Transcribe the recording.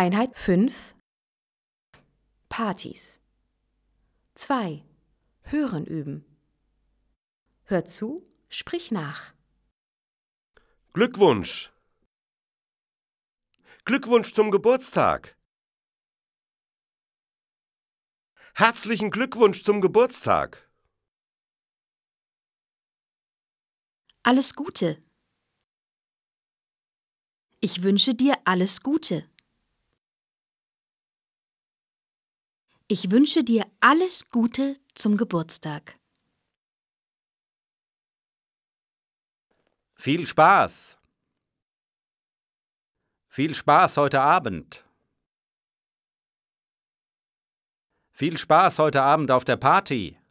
Einheit 5. Partys. 2. Hören üben. Hör zu, sprich nach. Glückwunsch! Glückwunsch zum Geburtstag! Herzlichen Glückwunsch zum Geburtstag! Alles Gute. Ich wünsche dir alles Gute. Ich wünsche dir alles Gute zum Geburtstag. Viel Spaß! Viel Spaß heute Abend! Viel Spaß heute Abend auf der Party!